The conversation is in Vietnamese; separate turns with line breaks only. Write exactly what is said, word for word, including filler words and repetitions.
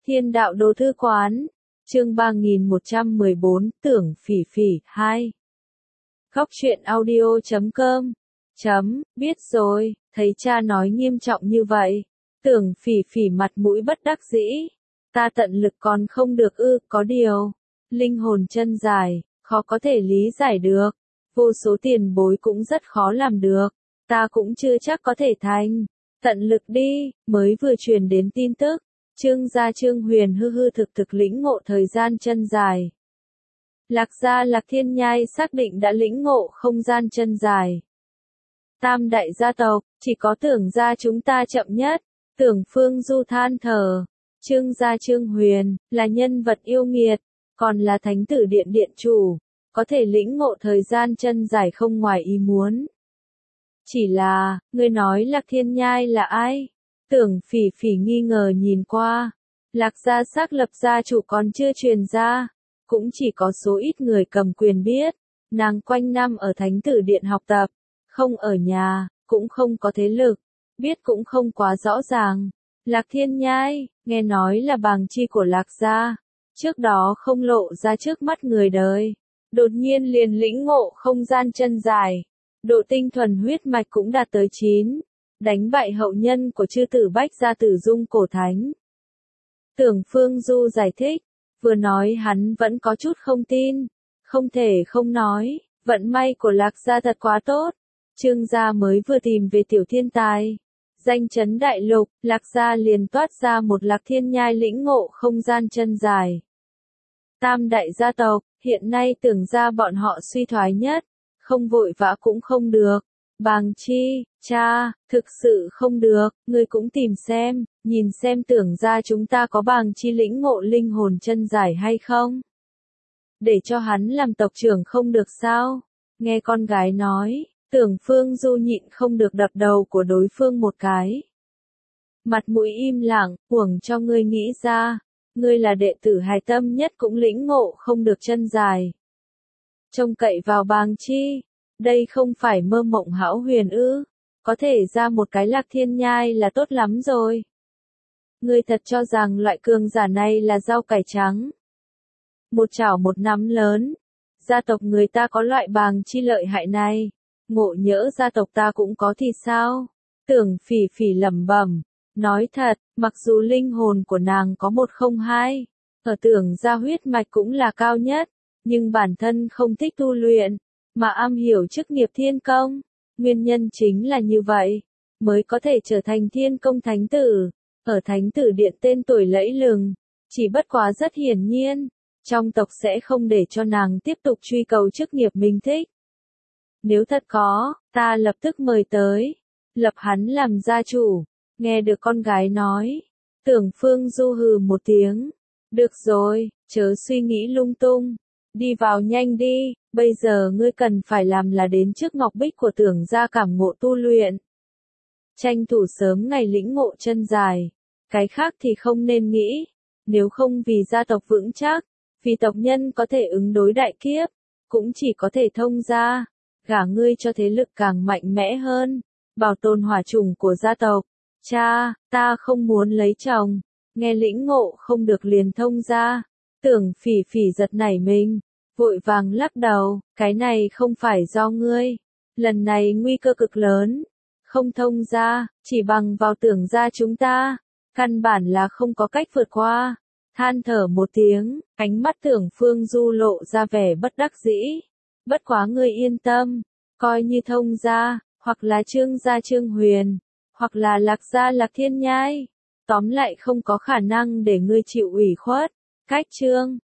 Thiên đạo đồ thư quán, chương ba nghìn một trăm mười bốn, tưởng phỉ phỉ, hai. Góc truyện audio chấm com, chấm, biết rồi, thấy cha nói nghiêm trọng như vậy. Tưởng phỉ phỉ mặt mũi bất đắc dĩ. Ta tận lực còn không được ư, có điều. Linh hồn chân dài, khó có thể lý giải được. Vô số tiền bối cũng rất khó làm được. Ta cũng chưa chắc có thể thành. Tận lực đi, mới vừa truyền đến tin tức. Trương gia Trương Huyền hư hư thực thực lĩnh ngộ thời gian chân dài. Lạc gia Lạc Thiên Nhai xác định đã lĩnh ngộ không gian chân dài. Tam đại gia tộc, chỉ có Tưởng gia chúng ta chậm nhất. Tưởng Phương Du than thở. Trương gia Trương Huyền, là nhân vật yêu nghiệt, còn là thánh tử điện điện chủ, có thể lĩnh ngộ thời gian chân dài không ngoài ý muốn. Chỉ là, ngươi nói Lạc Thiên Nhai là ai? Tưởng phỉ phỉ nghi ngờ nhìn qua. Lạc gia xác lập gia chủ còn chưa truyền ra. Cũng chỉ có số ít người cầm quyền biết. Nàng quanh năm ở thánh tử điện học tập. Không ở nhà, cũng không có thế lực. Biết cũng không quá rõ ràng. Lạc Thiên Nhai, nghe nói là bàng chi của Lạc gia. Trước đó không lộ ra trước mắt người đời. Đột nhiên liền lĩnh ngộ không gian chân dài. Độ tinh thuần huyết mạch cũng đạt tới chín. Đánh bại hậu nhân của chư tử Bách gia Tử Dung cổ thánh. Tưởng Phương Du giải thích, vừa nói hắn vẫn có chút không tin, không thể không nói, vận may của Lạc gia thật quá tốt. Trương gia mới vừa tìm về tiểu thiên tài, danh chấn đại lục, Lạc gia liền toát ra một Lạc Thiên Nhai lĩnh ngộ không gian chân dài. Tam đại gia tộc, hiện nay Tưởng gia bọn họ suy thoái nhất, không vội vã cũng không được. Bàng chi, cha, thực sự không được, ngươi cũng tìm xem, nhìn xem Tưởng gia chúng ta có bàng chi lĩnh ngộ linh hồn chân dài hay không. Để cho hắn làm tộc trưởng không được sao? Nghe con gái nói, Tưởng Phương Du nhịn không được đập đầu của đối phương một cái. Mặt mũi im lặng, uổng cho ngươi nghĩ ra, ngươi là đệ tử hài tâm nhất cũng lĩnh ngộ không được chân dài. Trông cậy vào bàng chi. Đây không phải mơ mộng hão huyền ư, có thể ra một cái Lạc Thiên Nhai là tốt lắm rồi. Ngươi thật cho rằng loại cường giả này là rau cải trắng. Một chảo một nắm lớn, gia tộc người ta có loại bàng chi lợi hại này, ngộ nhỡ gia tộc ta cũng có thì sao? Tưởng phỉ phỉ lẩm bẩm, nói thật, mặc dù linh hồn của nàng có một không hai, ở Tưởng gia huyết mạch cũng là cao nhất, nhưng bản thân không thích tu luyện. Mà am hiểu chức nghiệp thiên công, nguyên nhân chính là như vậy, mới có thể trở thành thiên công thánh tử, ở thánh tử điện tên tuổi lẫy lừng, chỉ bất quá rất hiển nhiên, trong tộc sẽ không để cho nàng tiếp tục truy cầu chức nghiệp mình thích. Nếu thật có, ta lập tức mời tới, lập hắn làm gia chủ, nghe được con gái nói, Tưởng Phương Du hừ một tiếng, được rồi, chớ suy nghĩ lung tung. Đi vào nhanh đi, bây giờ ngươi cần phải làm là đến trước ngọc bích của Tưởng gia cảm ngộ tu luyện. Tranh thủ sớm ngày lĩnh ngộ chân dài, cái khác thì không nên nghĩ, nếu không vì gia tộc vững chắc, vì tộc nhân có thể ứng đối đại kiếp, cũng chỉ có thể thông gia, gả ngươi cho thế lực càng mạnh mẽ hơn, bảo tồn hỏa chủng của gia tộc. Cha, ta không muốn lấy chồng, nghe lĩnh ngộ không được liền thông gia. Tưởng phỉ phỉ giật nảy mình, vội vàng lắc đầu, cái này không phải do ngươi. Lần này nguy cơ cực lớn, không thông ra, chỉ bằng vào Tưởng gia chúng ta, căn bản là không có cách vượt qua. Than thở một tiếng, ánh mắt Tưởng Phương Du lộ ra vẻ bất đắc dĩ. Bất quá ngươi yên tâm, coi như thông ra, hoặc là Trương gia Trương Huyền, hoặc là Lạc gia Lạc Thiên Nhai. Tóm lại không có khả năng để ngươi chịu ủy khuất. Cách chương,